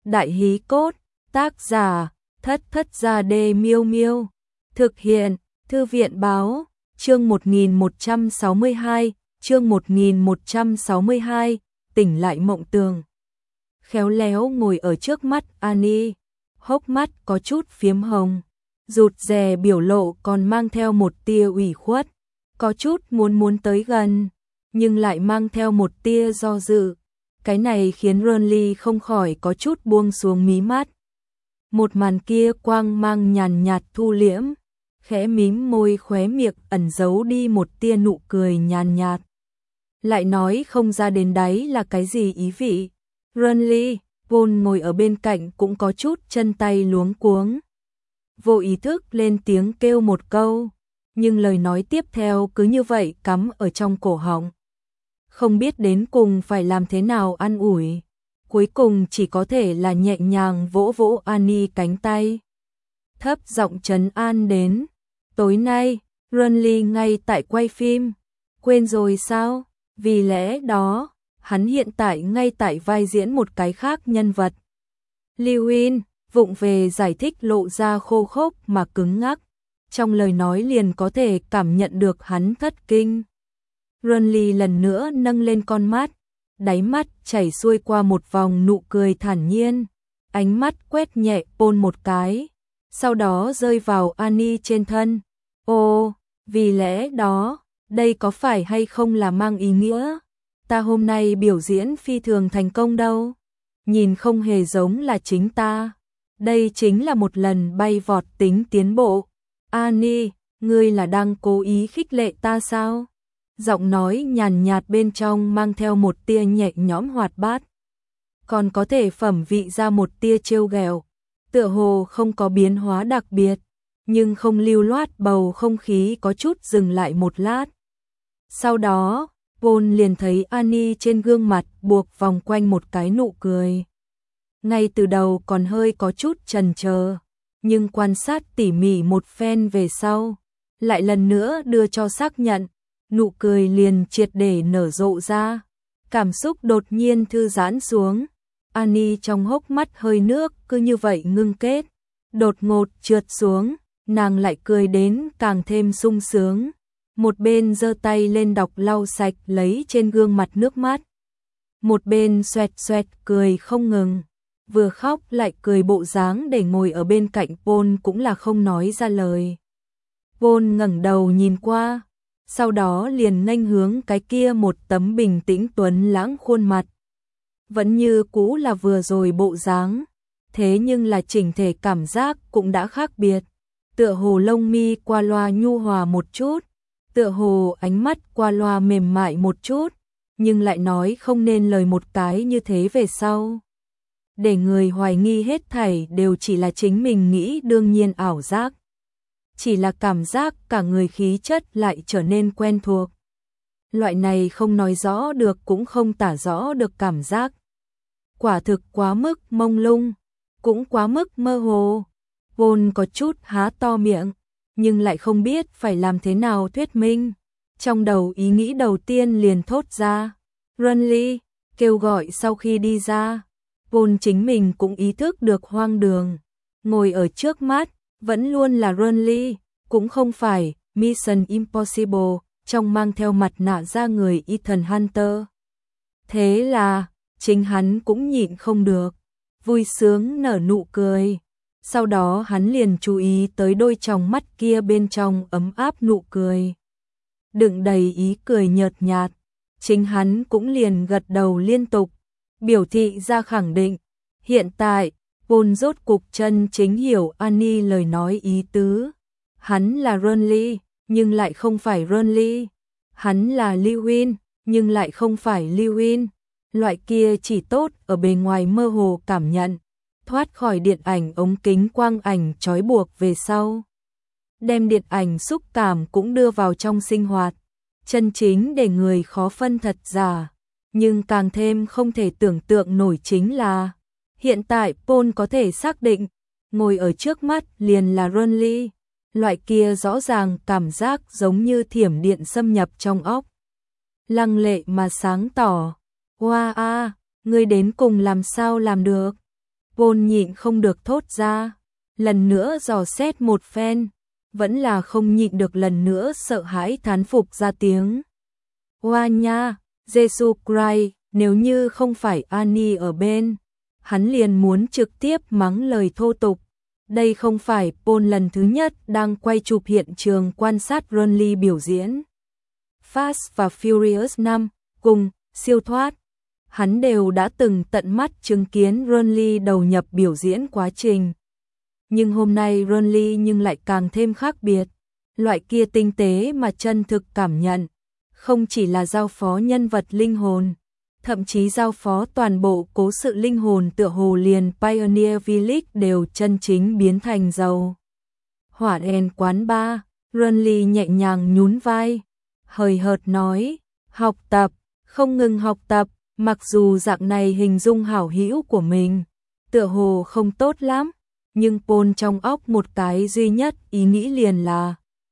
Đại hí cốt, tác giả, Thất Thất Gia Đê Miêu Miêu. Thực hiện, Thư viện báo, chương 1162, chương 1162, tỉnh lại mộng tường. Khéo léo ngồi ở trước mắt Annie, hốc mắt có chút phiếm hồng, rụt rè biểu lộ còn mang theo một tia ủy khuất, có chút muốn tới gần, nhưng lại mang theo một tia do dự. Cái này khiến Ronly không khỏi có chút buông xuống mí mắt. Một màn kia quang mang nhàn nhạt thu liễm, khẽ mím môi khóe miệng ẩn giấu đi một tia nụ cười nhàn nhạt. Lại nói không ra đến đáy là cái gì ý vị. Ronly, Paul ngồi ở bên cạnh cũng có chút chân tay luống cuống. Vô ý thức lên tiếng kêu một câu, nhưng lời nói tiếp theo cứ như vậy cắm ở trong cổ họng. Không biết đến cùng phải làm thế nào an ủi, cuối cùng chỉ có thể là nhẹ nhàng vỗ vỗ Annie cánh tay. Thấp giọng trấn an đến, tối nay, Ronly ngay tại quay phim, quên rồi sao? Vì lẽ đó, hắn hiện tại ngay tại vai diễn một cái khác nhân vật. Lewin, vụng về giải thích lộ ra khô khốc mà cứng ngắc, trong lời nói liền có thể cảm nhận được hắn thất kinh. Ronly lần nữa nâng lên con mắt, đáy mắt chảy xuôi qua một vòng nụ cười thản nhiên, ánh mắt quét nhẹ Paul một cái, sau đó rơi vào Annie trên thân. Ồ, vì lẽ đó, đây có phải hay không là mang ý nghĩa? Ta hôm nay biểu diễn phi thường thành công đâu, nhìn không hề giống là chính ta. Đây chính là một lần bay vọt tính tiến bộ. Annie, ngươi là đang cố ý khích lệ ta sao? Giọng nói nhàn nhạt bên trong mang theo một tia nhẹ nhõm hoạt bát, còn có thể phẩm vị ra một tia trêu ghẹo, tựa hồ không có biến hóa đặc biệt, nhưng không lưu loát bầu không khí có chút dừng lại một lát. Sau đó, Paul liền thấy Annie trên gương mặt buộc vòng quanh một cái nụ cười. Ngay từ đầu còn hơi có chút chần chờ, nhưng quan sát tỉ mỉ một phen về sau, lại lần nữa đưa cho xác nhận, nụ cười liền triệt để nở rộ ra, cảm xúc đột nhiên thư giãn xuống. Annie trong hốc mắt hơi nước cứ như vậy ngưng kết, đột ngột trượt xuống, nàng lại cười đến càng thêm sung sướng. Một bên giơ tay lên đọc lau sạch lấy trên gương mặt nước mắt, một bên xoẹt xoẹt cười không ngừng, vừa khóc lại cười bộ dáng để ngồi ở bên cạnh Paul cũng là không nói ra lời. Paul ngẩng đầu nhìn qua, sau đó liền nghênh hướng cái kia một tấm bình tĩnh tuấn lãng khuôn mặt. Vẫn như cũ là vừa rồi bộ dáng, thế nhưng là chỉnh thể cảm giác cũng đã khác biệt. Tựa hồ lông mi qua loa nhu hòa một chút, tựa hồ ánh mắt qua loa mềm mại một chút, nhưng lại nói không nên lời một cái như thế về sau. Để người hoài nghi hết thảy đều chỉ là chính mình nghĩ đương nhiên ảo giác. Chỉ là cảm giác cả người khí chất lại trở nên quen thuộc. Loại này không nói rõ được cũng không tả rõ được cảm giác. Quả thực quá mức mông lung, cũng quá mức mơ hồ. Paul có chút há to miệng, nhưng lại không biết phải làm thế nào thuyết minh. Trong đầu ý nghĩ đầu tiên liền thốt ra, Ronly, kêu gọi sau khi đi ra. Paul chính mình cũng ý thức được hoang đường, ngồi ở trước mắt, vẫn luôn là Ronly, cũng không phải Mission Impossible, trong mang theo mặt nạ ra người Ethan Hunter. Thế là, chính hắn cũng nhịn không được, vui sướng nở nụ cười. Sau đó hắn liền chú ý tới đôi tròng mắt kia bên trong ấm áp nụ cười, đựng đầy ý cười nhợt nhạt. Chính hắn cũng liền gật đầu liên tục, biểu thị ra khẳng định. Hiện tại, Paul rốt cục chân chính hiểu Annie lời nói ý tứ. Hắn là Ronly, nhưng lại không phải Ronly. Hắn là Lewin, nhưng lại không phải Lewin. Loại kia chỉ tốt ở bề ngoài mơ hồ cảm nhận, thoát khỏi điện ảnh ống kính quang ảnh trói buộc về sau. Đem điện ảnh xúc cảm cũng đưa vào trong sinh hoạt, chân chính để người khó phân thật giả. Nhưng càng thêm không thể tưởng tượng nổi chính là, hiện tại Paul có thể xác định, ngồi ở trước mắt liền là Ronly. Loại kia rõ ràng cảm giác giống như thiểm điện xâm nhập trong óc. Lăng lệ mà sáng tỏ. Wow, ngươi đến cùng làm sao làm được? Paul nhịn không được thốt ra, lần nữa dò xét một phen, vẫn là không nhịn được, lần nữa sợ hãi thán phục ra tiếng. Oa nha, Jesus Christ, nếu như không phải Annie ở bên, hắn liền muốn trực tiếp mắng lời thô tục. Đây không phải Paul lần thứ nhất đang quay chụp hiện trường quan sát Ronly biểu diễn Fast và Furious 5 cùng siêu thoát. Hắn đều đã từng tận mắt chứng kiến Ronly đầu nhập biểu diễn quá trình. Nhưng hôm nay Ronly nhưng lại càng thêm khác biệt. Loại kia tinh tế mà chân thực cảm nhận. Không chỉ là giao phó nhân vật linh hồn, thậm chí giao phó toàn bộ cố sự linh hồn, tựa hồ liền Pioneer Village đều chân chính biến thành dầu. Hỏa đèn quán bar, Ronly nhẹ nhàng nhún vai, hời hợt nói, học tập, không ngừng học tập, mặc dù dạng này hình dung hảo hữu của mình, tựa hồ không tốt lắm, nhưng Paul trong óc một cái duy nhất ý nghĩ liền là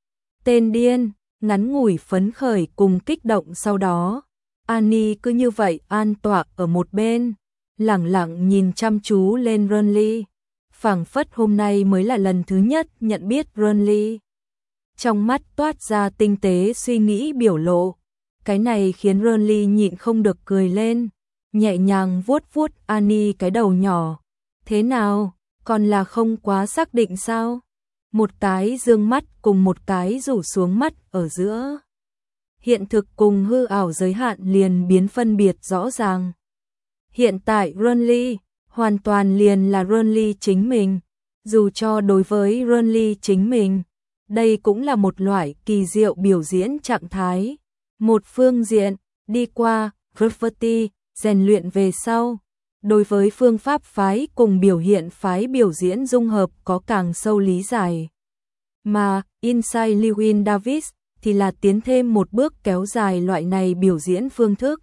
tên điên, ngắn ngủi phấn khởi cùng kích động. Sau đó Annie cứ như vậy an tọa ở một bên, lẳng lặng nhìn chăm chú lên Ronly, phảng phất hôm nay mới là lần thứ nhất nhận biết Ronly. Trong mắt toát ra tinh tế suy nghĩ biểu lộ, cái này khiến Ronly nhịn không được cười lên, nhẹ nhàng vuốt vuốt Annie cái đầu nhỏ. Thế nào, còn là không quá xác định sao? Một cái dương mắt cùng một cái rủ xuống mắt ở giữa. Hiện thực cùng hư ảo giới hạn liền biến phân biệt rõ ràng. Hiện tại Ronly hoàn toàn liền là Ronly chính mình, dù cho đối với Ronly chính mình, đây cũng là một loại kỳ diệu biểu diễn trạng thái. Một phương diện, đi qua graffiti, rèn luyện về sau, đối với phương pháp phái cùng biểu hiện phái biểu diễn dung hợp có càng sâu lý giải. Mà Inside Llewyn Davis thì là tiến thêm một bước kéo dài loại này biểu diễn phương thức.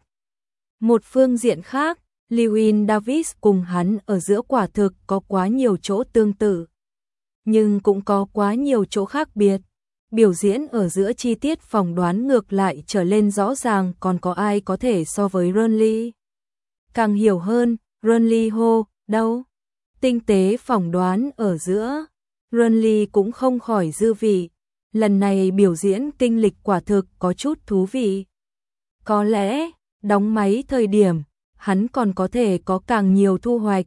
Một phương diện khác, Llewyn Davis cùng hắn ở giữa quả thực có quá nhiều chỗ tương tự, nhưng cũng có quá nhiều chỗ khác biệt. Biểu diễn ở giữa chi tiết phỏng đoán ngược lại trở lên rõ ràng, còn có ai có thể so với Ronly? Càng hiểu hơn, Ronly hô, đâu? Tinh tế phỏng đoán ở giữa, Ronly cũng không khỏi dư vị. Lần này biểu diễn kinh lịch quả thực có chút thú vị. Có lẽ, đóng máy thời điểm, hắn còn có thể có càng nhiều thu hoạch.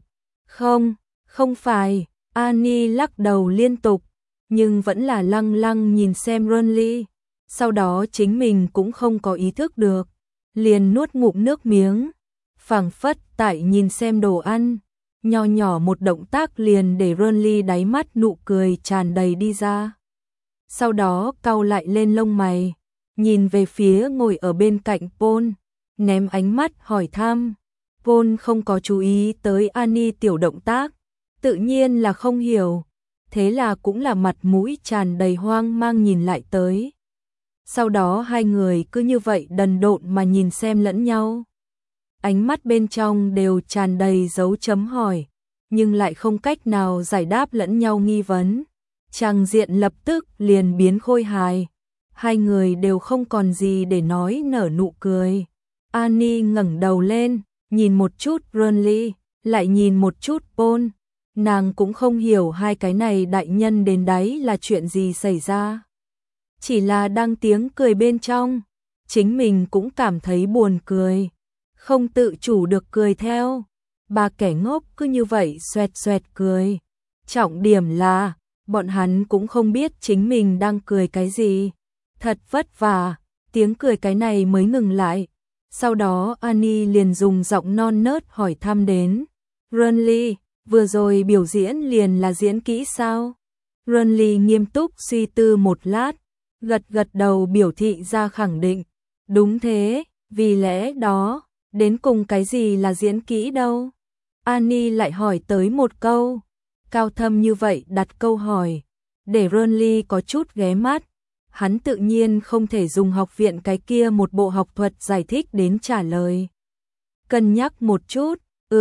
Không phải, Annie lắc đầu liên tục, nhưng vẫn là lăng lăng nhìn xem Ronly. Sau đó chính mình cũng không có ý thức được, liền nuốt ngụm nước miếng, phảng phất tại nhìn xem đồ ăn. Nho nhỏ một động tác liền để Ronly đáy mắt nụ cười tràn đầy đi ra. Sau đó cau lại lên lông mày, nhìn về phía ngồi ở bên cạnh Paul, ném ánh mắt hỏi thăm. Paul không có chú ý tới Annie tiểu động tác, tự nhiên là không hiểu, thế là cũng là mặt mũi tràn đầy hoang mang nhìn lại tới. Sau đó hai người cứ như vậy đần độn mà nhìn xem lẫn nhau. Ánh mắt bên trong đều tràn đầy dấu chấm hỏi, nhưng lại không cách nào giải đáp lẫn nhau nghi vấn. Tràng diện lập tức liền biến khôi hài. Hai người đều không còn gì để nói, nở nụ cười. Annie ngẩng đầu lên, nhìn một chút Ronly, lại nhìn một chút Paul. Nàng cũng không hiểu hai cái này đại nhân đến đáy là chuyện gì xảy ra. Chỉ là đang tiếng cười bên trong, chính mình cũng cảm thấy buồn cười, không tự chủ được cười theo. Ba kẻ ngốc cứ như vậy xoẹt xoẹt cười. Trọng điểm là, bọn hắn cũng không biết chính mình đang cười cái gì. Thật vất vả, tiếng cười cái này mới ngừng lại. Sau đó Annie liền dùng giọng non nớt hỏi thăm đến. Ronly, vừa rồi biểu diễn liền là diễn kỹ sao? Ronly nghiêm túc suy tư một lát, gật gật đầu biểu thị ra khẳng định. Đúng thế, vì lẽ đó, đến cùng cái gì là diễn kỹ đâu? Annie lại hỏi tới một câu, cao thâm như vậy đặt câu hỏi, để Ronly có chút ghé mắt. Hắn tự nhiên không thể dùng học viện cái kia một bộ học thuật giải thích đến trả lời. Cân nhắc một chút,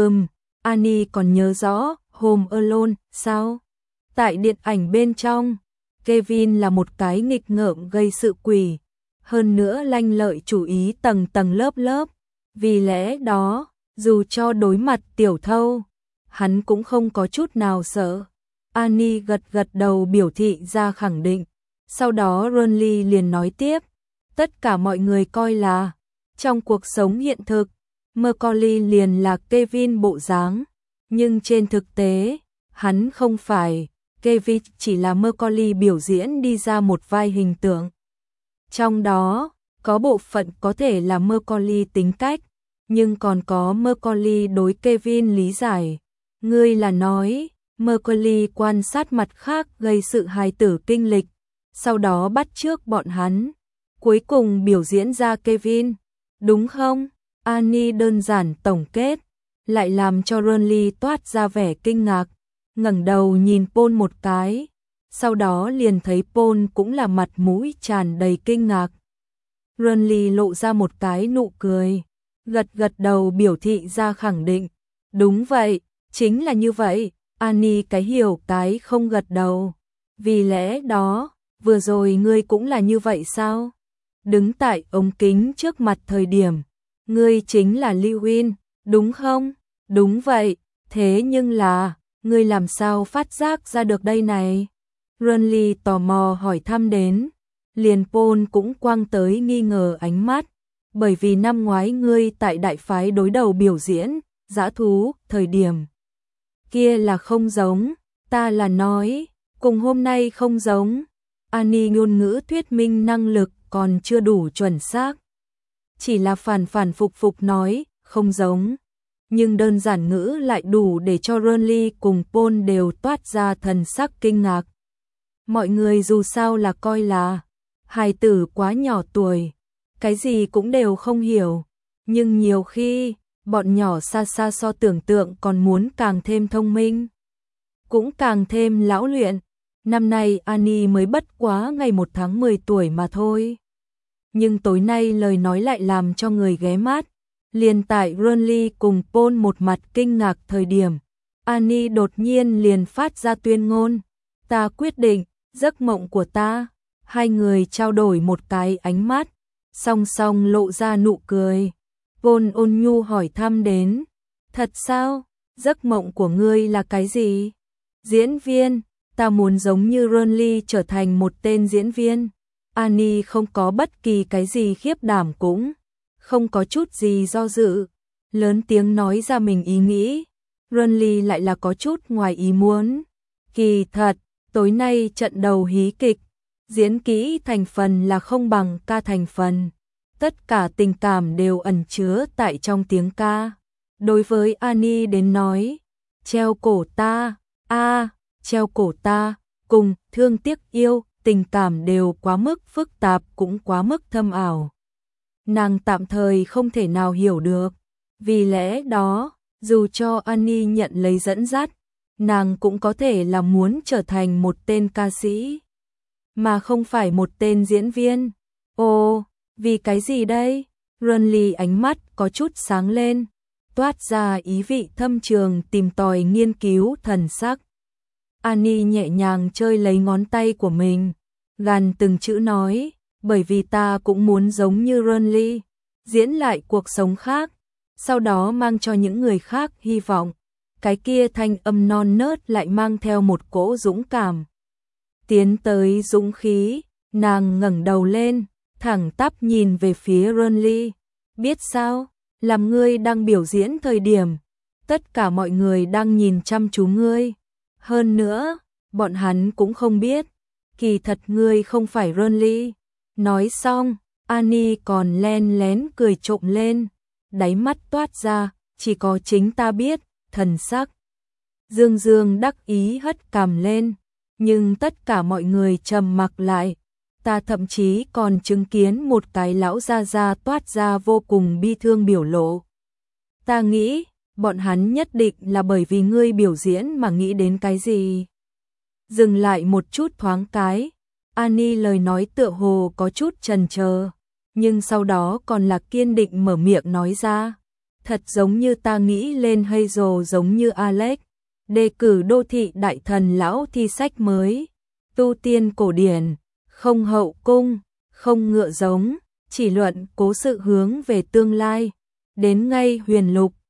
Annie còn nhớ rõ Home Alone sao? Tại điện ảnh bên trong, Kevin là một cái nghịch ngợm gây sự quỷ, hơn nữa lanh lợi chủ ý tầng tầng lớp lớp. Vì lẽ đó, dù cho đối mặt tiểu thâu, hắn cũng không có chút nào sợ. Annie gật gật đầu biểu thị ra khẳng định. Sau đó Ronly liền nói tiếp, tất cả mọi người coi là trong cuộc sống hiện thực, Macaulay liền là Kevin bộ dáng, nhưng trên thực tế, hắn không phải. Kevin chỉ là Macaulay biểu diễn đi ra một vai hình tượng. Trong đó, có bộ phận có thể là Macaulay tính cách, nhưng còn có Macaulay đối Kevin lý giải. Ngươi là nói, Macaulay quan sát mặt khác gây sự hài tử kinh lịch, sau đó bắt chước bọn hắn, cuối cùng biểu diễn ra Kevin, đúng không? Annie đơn giản tổng kết, lại làm cho Ronly toát ra vẻ kinh ngạc, ngẩng đầu nhìn Paul một cái, sau đó liền thấy Paul cũng là mặt mũi tràn đầy kinh ngạc. Ronly lộ ra một cái nụ cười, gật gật đầu biểu thị ra khẳng định, đúng vậy, chính là như vậy. Annie cái hiểu cái không gật đầu, vì lẽ đó, vừa rồi ngươi cũng là như vậy sao? Đứng tại ống kính trước mặt thời điểm, ngươi chính là Lewin, đúng không? Đúng vậy, thế nhưng là, ngươi làm sao phát giác ra được đây này? Ronly tò mò hỏi thăm đến, liền Paul cũng quăng tới nghi ngờ ánh mắt, bởi vì năm ngoái ngươi tại đại phái đối đầu biểu diễn, dã thú, thời điểm kia là không giống, ta là nói, cùng hôm nay không giống. Annie ngôn ngữ thuyết minh năng lực còn chưa đủ chuẩn xác. Chỉ là phản phục nói, không giống. Nhưng đơn giản ngữ lại đủ để cho Ronly cùng Paul đều toát ra thần sắc kinh ngạc. Mọi người dù sao là coi là hài tử quá nhỏ tuổi, cái gì cũng đều không hiểu. Nhưng nhiều khi, bọn nhỏ xa xa so tưởng tượng còn muốn càng thêm thông minh, cũng càng thêm lão luyện. Năm nay Annie mới bất quá ngày 1 tháng 10 tuổi mà thôi. Nhưng tối nay lời nói lại làm cho người ghé mắt. Liền tại Ronly cùng Paul một mặt kinh ngạc thời điểm, Annie đột nhiên liền phát ra tuyên ngôn. Ta quyết định, giấc mộng của ta. Hai người trao đổi một cái ánh mắt, song song lộ ra nụ cười. Paul ôn nhu hỏi thăm đến, thật sao? Giấc mộng của ngươi là cái gì? Diễn viên, ta muốn giống như Ronly trở thành một tên diễn viên. Annie không có bất kỳ cái gì khiếp đảm cũng không có chút gì do dự, lớn tiếng nói ra mình ý nghĩ. Ronly lại là có chút ngoài ý muốn. Kỳ thật, tối nay trận đầu hí kịch, diễn kỹ thành phần là không bằng ca thành phần. Tất cả tình cảm đều ẩn chứa tại trong tiếng ca. Đối với Annie đến nói, treo cổ ta, treo cổ ta, cùng thương tiếc yêu, tình cảm đều quá mức phức tạp cũng quá mức thâm ảo. Nàng tạm thời không thể nào hiểu được. Vì lẽ đó, dù cho Annie nhận lấy dẫn dắt, nàng cũng có thể là muốn trở thành một tên ca sĩ, mà không phải một tên diễn viên. Ồ, vì cái gì đây? Ronly ánh mắt có chút sáng lên, toát ra ý vị thâm trường tìm tòi nghiên cứu thần sắc. Annie nhẹ nhàng chơi lấy ngón tay của mình, gằn từng chữ nói, bởi vì ta cũng muốn giống như Ronly, diễn lại cuộc sống khác, sau đó mang cho những người khác hy vọng. Cái kia thanh âm non nớt lại mang theo một cỗ dũng cảm. Tiến tới dũng khí, nàng ngẩng đầu lên, thẳng tắp nhìn về phía Ronly. Biết sao, làm ngươi đang biểu diễn thời điểm, tất cả mọi người đang nhìn chăm chú ngươi. Hơn nữa, bọn hắn cũng không biết, kỳ thật ngươi không phải Ronly. Nói xong, Annie còn len lén cười trộm lên, đáy mắt toát ra, chỉ có chính ta biết, thần sắc. Dương Dương đắc ý hất cằm lên, nhưng tất cả mọi người trầm mặc lại. Ta thậm chí còn chứng kiến một cái lão gia gia toát ra vô cùng bi thương biểu lộ. Ta nghĩ, bọn hắn nhất định là bởi vì ngươi biểu diễn mà nghĩ đến cái gì. Dừng lại một chút thoáng cái, Annie lời nói tựa hồ có chút chần chờ, nhưng sau đó còn là kiên định mở miệng nói ra. Thật giống như ta nghĩ lên Hazel giống như Alex, đề cử đô thị đại thần lão thi sách mới, tu tiên cổ điển, không hậu cung, không ngựa giống, chỉ luận cố sự hướng về tương lai, đến ngay huyền lục,